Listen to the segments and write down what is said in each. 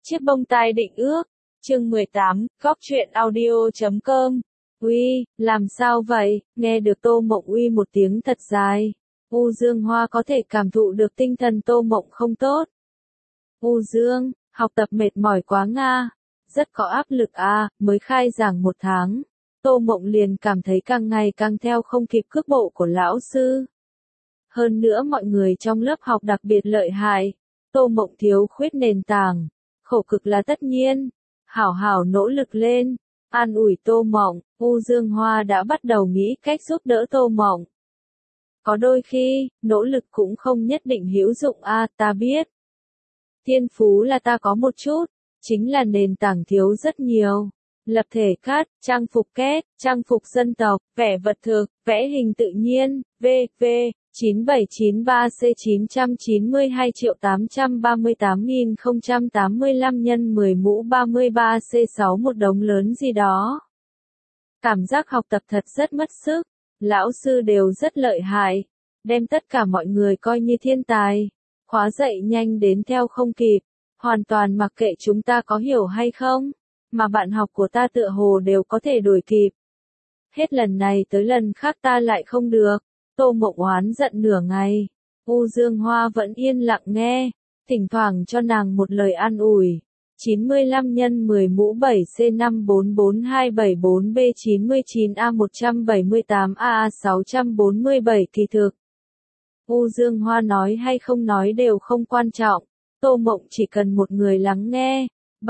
Chiếc bông tai định ước, chương 18, góc truyện audio.com. Uy, làm sao vậy? Nghe được Tô Mộng uy một tiếng thật dài. U Dương Hoa có thể cảm thụ được tinh thần Tô Mộng không tốt. U Dương, học tập mệt mỏi quá nga. Rất có áp lực à, mới khai giảng 1 tháng. Tô Mộng liền cảm thấy càng ngày càng theo không kịp cước bộ của lão sư. Hơn nữa mọi người trong lớp học đặc biệt lợi hại. Tô Mộng thiếu khuyết nền tảng. Khổ cực là tất nhiên. Hảo hảo nỗ lực lên. An ủi Tô Mộng, U Dương Hoa đã bắt đầu nghĩ cách giúp đỡ Tô Mộng. Có đôi khi, nỗ lực cũng không nhất định hữu dụng à, ta biết. Thiên phú là ta có một chút, chính là nền tảng thiếu rất nhiều. Lập thể cát, trang phục kết, trang phục dân tộc, vẽ vật thực, vẽ hình tự nhiên, v.v. 9792.838.085 nhân 10 mũ 33C6 một đống lớn gì đó. Cảm giác học tập thật rất mất sức, lão sư đều rất lợi hại, đem tất cả mọi người coi như thiên tài. Khóa dạy nhanh đến theo không kịp, hoàn toàn mặc kệ chúng ta có hiểu hay không, mà bạn học của ta tựa hồ đều có thể đuổi kịp. Hết lần này tới lần khác ta lại không được. Tô Mộng oán giận nửa ngày. U Dương Hoa vẫn yên lặng nghe, thỉnh thoảng cho nàng một lời an ủi. 95 nhân 10 mũ 7C54427B99A178AA647 kỳ thực. U Dương Hoa nói hay không nói đều không quan trọng. Tô Mộng chỉ cần một người lắng nghe.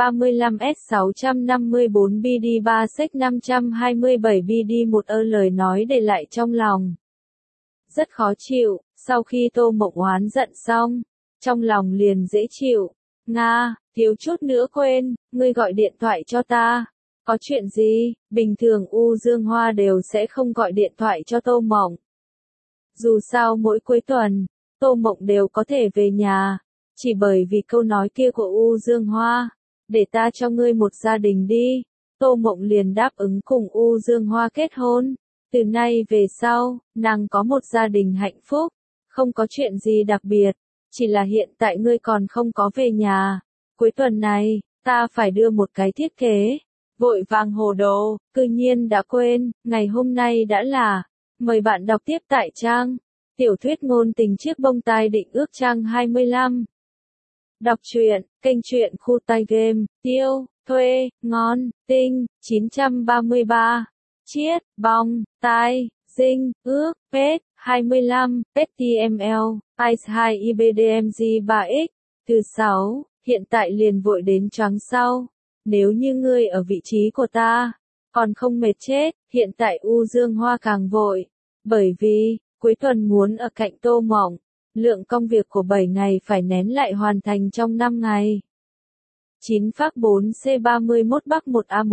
35S654 BD3 Sec 527 BD1 lời nói để lại trong lòng. Rất khó chịu, sau khi Tô Mộng oán giận xong, trong lòng liền dễ chịu. Nga, thiếu chút nữa quên, ngươi gọi điện thoại cho ta. Có chuyện gì? Bình thường U Dương Hoa đều sẽ không gọi điện thoại cho Tô Mộng. Dù sao mỗi cuối tuần, Tô Mộng đều có thể về nhà. Chỉ bởi vì câu nói kia của U Dương Hoa, để ta cho ngươi một gia đình đi. Tô Mộng liền đáp ứng cùng U Dương Hoa kết hôn. Từ nay về sau, nàng có một gia đình hạnh phúc, không có chuyện gì đặc biệt, chỉ là hiện tại ngươi còn không có về nhà. Cuối tuần này, ta phải đưa một cái thiết kế. Vội vàng hồ đồ, cư nhiên đã quên, ngày hôm nay đã là. Mời bạn đọc tiếp tại trang. Tiểu thuyết ngôn tình chiếc bông tai định ước trang 25. Đọc truyện, kênh truyện khu tai game, tiêu, thuê, ngon, tinh, 933. Chiết, bong, tai, dinh, ước, pet, 25, PetTML, ICE2 IBDMG 3X, từ 6, hiện tại liền vội đến choáng sau. Nếu như ngươi ở vị trí của ta, còn không mệt chết, hiện tại U Dương Hoa càng vội. Bởi vì, cuối tuần muốn ở cạnh Tô Mộng, lượng công việc của 7 ngày phải nén lại hoàn thành trong 5 ngày. 9 phác 4C31 Bắc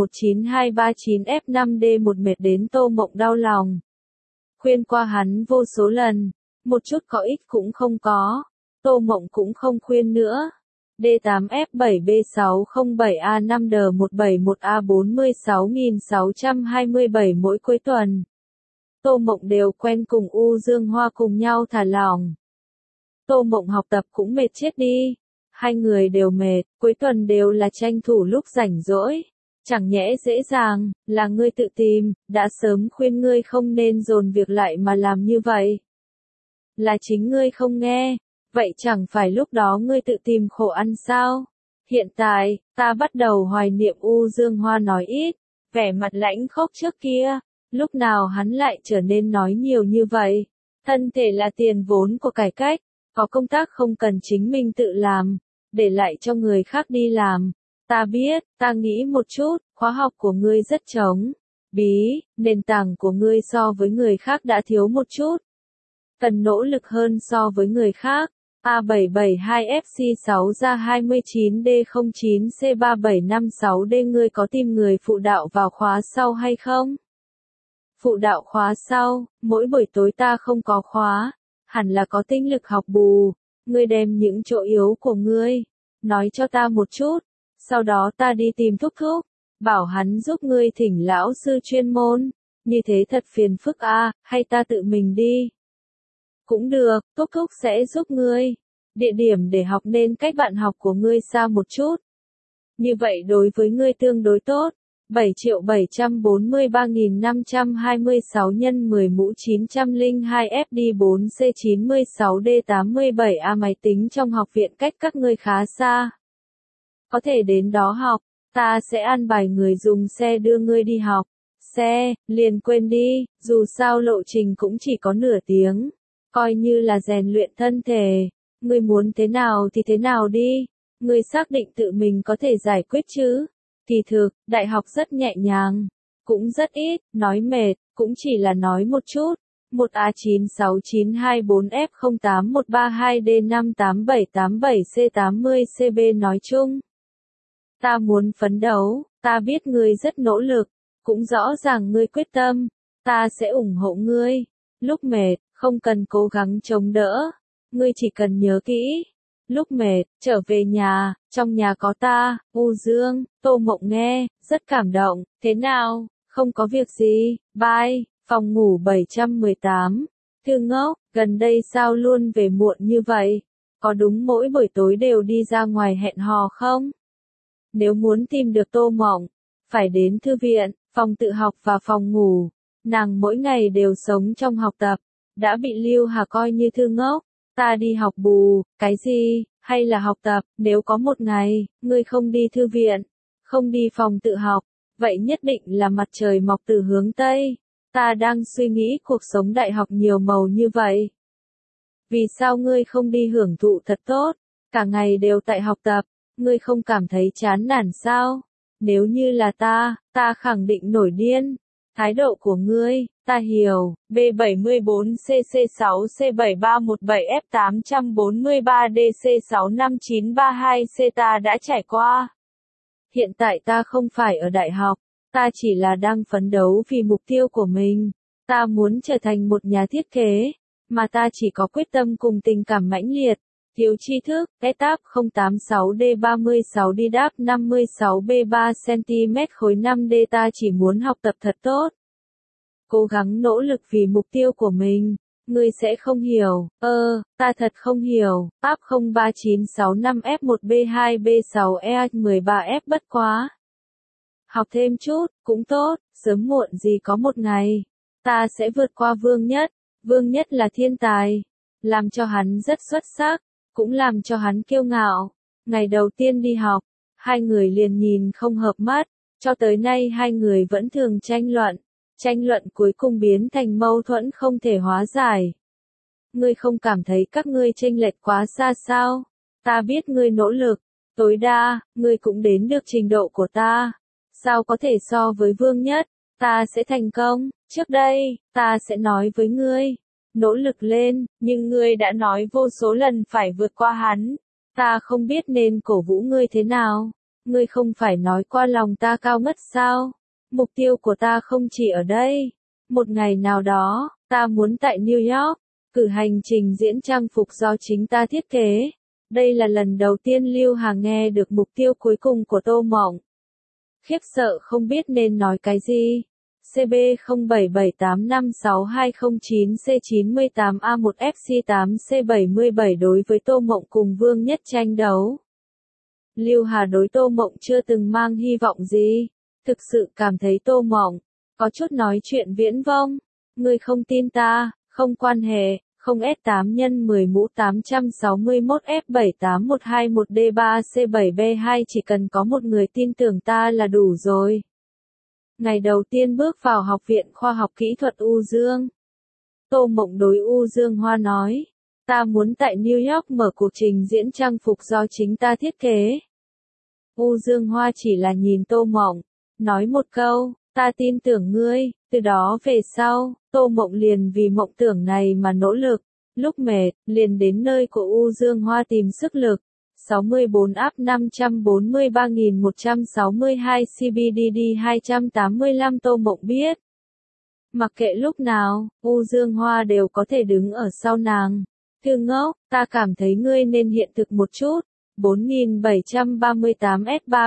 1A19239F5D1 mệt đến Tô Mộng đau lòng. Khuyên qua hắn vô số lần, một chút có ích cũng không có. Tô Mộng cũng không khuyên nữa. D8F7B607A5D171A46627 mỗi cuối tuần. Tô Mộng đều quen cùng U Dương Hoa cùng nhau thả lỏng. Tô Mộng học tập cũng mệt chết đi. Hai người đều mệt, cuối tuần đều là tranh thủ lúc rảnh rỗi. Chẳng nhẽ dễ dàng, là ngươi tự tìm, đã sớm khuyên ngươi không nên dồn việc lại mà làm như vậy. Là chính ngươi không nghe, vậy chẳng phải lúc đó ngươi tự tìm khổ ăn sao? Hiện tại, ta bắt đầu hoài niệm U Dương Hoa nói ít, vẻ mặt lãnh khốc trước kia, lúc nào hắn lại trở nên nói nhiều như vậy. Thân thể là tiền vốn của cải cách, có công tác không cần chính mình tự làm, để lại cho người khác đi làm. Ta biết, ta nghĩ một chút, khóa học của ngươi rất trống. Bí, nền tảng của ngươi so với người khác đã thiếu một chút. Cần nỗ lực hơn so với người khác. A772FC6 ra 29D09C3756D ngươi có tìm người phụ đạo vào khóa sau hay không? Phụ đạo khóa sau, mỗi buổi tối ta không có khóa, hẳn là có tinh lực học bù. Ngươi đem những chỗ yếu của ngươi, nói cho ta một chút, sau đó ta đi tìm Thúc Thúc, bảo hắn giúp ngươi thỉnh lão sư chuyên môn, như thế thật phiền phức à, hay ta tự mình đi? Cũng được, Thúc Thúc sẽ giúp ngươi. Địa điểm để học nên cách bạn học của ngươi xa một chút. Như vậy đối với ngươi tương đối tốt. 7.743.526 nhân 10 mũ 902 FD4C 96D87A máy tính trong học viện cách các ngươi khá xa. Có thể đến đó học, ta sẽ an bài người dùng xe đưa ngươi đi học. Xe, liền quên đi, dù sao lộ trình cũng chỉ có nửa tiếng. Coi như là rèn luyện thân thể. Ngươi muốn thế nào thì thế nào đi. Ngươi xác định tự mình có thể giải quyết chứ. Kỳ thực, đại học rất nhẹ nhàng. Cũng rất ít, nói mệt, cũng chỉ là nói một chút. 1A96924F08132D58787C80CB nói chung. Ta muốn phấn đấu, ta biết ngươi rất nỗ lực, cũng rõ ràng ngươi quyết tâm, ta sẽ ủng hộ ngươi. Lúc mệt, không cần cố gắng chống đỡ, ngươi chỉ cần nhớ kỹ. Lúc mệt, trở về nhà, trong nhà có ta, U Dương. Tô Mộng nghe, rất cảm động. Thế nào, không có việc gì, bye. Phòng ngủ 718. Thư ngốc, gần đây sao luôn về muộn như vậy? Có đúng mỗi buổi tối đều đi ra ngoài hẹn hò không? Nếu muốn tìm được Tô Mộng, phải đến thư viện, phòng tự học và phòng ngủ. Nàng mỗi ngày đều sống trong học tập, đã bị Lưu Hà coi như thư ngốc. Ta đi học bù, cái gì, hay là học tập, nếu có một ngày, ngươi không đi thư viện, không đi phòng tự học, vậy nhất định là mặt trời mọc từ hướng Tây. Ta đang suy nghĩ cuộc sống đại học nhiều màu như vậy. Vì sao ngươi không đi hưởng thụ thật tốt, cả ngày đều tại học tập, ngươi không cảm thấy chán nản sao? Nếu như là ta khẳng định nổi điên. Thái độ của ngươi, ta hiểu. B74CC6C7317F843DC65932C ta đã trải qua. Hiện tại ta không phải ở đại học, ta chỉ là đang phấn đấu vì mục tiêu của mình. Ta muốn trở thành một nhà thiết kế, mà ta chỉ có quyết tâm cùng tình cảm mãnh liệt. Thiếu tri thức, etap 086D36 đi đáp 56B3 cm khối 5D ta chỉ muốn học tập thật tốt. Cố gắng nỗ lực vì mục tiêu của mình. Ngươi sẽ không hiểu, ta thật không hiểu. Áp 03965F1B2B6EH13F bất quá. Học thêm chút, cũng tốt, sớm muộn gì có một ngày. Ta sẽ vượt qua Vương Nhất. Vương Nhất là thiên tài. Làm cho hắn rất xuất sắc. Cũng làm cho hắn kiêu ngạo. Ngày đầu tiên đi học, hai người liền nhìn không hợp mắt, cho tới nay hai người vẫn thường tranh luận. Tranh luận cuối cùng biến thành mâu thuẫn không thể hóa giải. Ngươi không cảm thấy các ngươi chênh lệch quá xa sao? Ta biết ngươi nỗ lực, tối đa, ngươi cũng đến được trình độ của ta. Sao có thể so với Vương Nhất? Ta sẽ thành công, trước đây, ta sẽ nói với ngươi. Nỗ lực lên, nhưng ngươi đã nói vô số lần phải vượt qua hắn. Ta không biết nên cổ vũ ngươi thế nào. Ngươi không phải nói qua lòng ta cao ngất sao? Mục tiêu của ta không chỉ ở đây. Một ngày nào đó, ta muốn tại New York, cử hành trình diễn trang phục do chính ta thiết kế. Đây là lần đầu tiên Lưu Hà nghe được mục tiêu cuối cùng của Tô Mộng. Khiếp sợ không biết nên nói cái gì. CB07785629C98A1FC8C77 đối với Tô Mộng cùng Vương Nhất tranh đấu. Lưu Hà đối Tô Mộng chưa từng mang hy vọng gì. Thực sự cảm thấy Tô Mộng có chút nói chuyện viễn vông. Ngươi không tin ta, không quan hệ, không S8 nhân 10 mũ 861 F78121D3 C7B2 chỉ cần có một người tin tưởng ta là đủ rồi. Ngày đầu tiên bước vào Học viện Khoa học Kỹ thuật U Dương. Tô Mộng đối U Dương Hoa nói, ta muốn tại New York mở cuộc trình diễn trang phục do chính ta thiết kế. U Dương Hoa chỉ là nhìn Tô Mộng, nói một câu, ta tin tưởng ngươi. Từ đó về sau, Tô Mộng liền vì mộng tưởng này mà nỗ lực. Lúc mệt, liền đến nơi của U Dương Hoa tìm sức lực. 64 áp 543.162 CBDD 285 Tô Mộng biết. Mặc kệ lúc nào, U Dương Hoa đều có thể đứng ở sau nàng. Thư ngốc, ta cảm thấy ngươi nên hiện thực một chút. 4738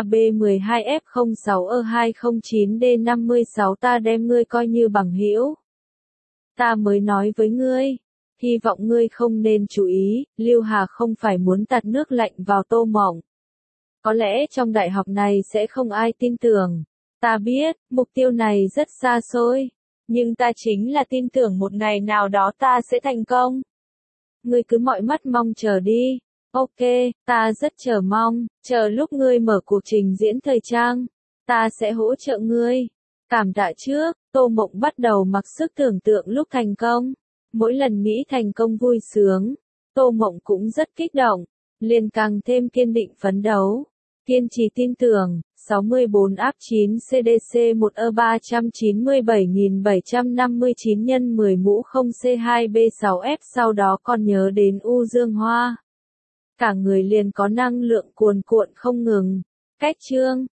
S3B12F06E209D56 ta đem ngươi coi như bằng hữu. Ta mới nói với ngươi. Hy vọng ngươi không nên chú ý, Lưu Hà không phải muốn tạt nước lạnh vào Tô Mộng. Có lẽ trong đại học này sẽ không ai tin tưởng. Ta biết, mục tiêu này rất xa xôi. Nhưng ta chính là tin tưởng một ngày nào đó ta sẽ thành công. Ngươi cứ mỏi mắt mong chờ đi. Ok, ta rất chờ mong, chờ lúc ngươi mở cuộc trình diễn thời trang. Ta sẽ hỗ trợ ngươi. Cảm tạ trước, Tô Mộng bắt đầu mặc sức tưởng tượng lúc thành công. Mỗi lần nghĩ thành công vui sướng, Tô Mộng cũng rất kích động, liền càng thêm kiên định phấn đấu. Kiên trì tin tưởng, 64 áp 9 CDC 1 E 397.759 nhân 10 mũ 0 C2 B6 F sau đó còn nhớ đến U Dương Hoa. Cả người liền có năng lượng cuồn cuộn không ngừng. Cách chương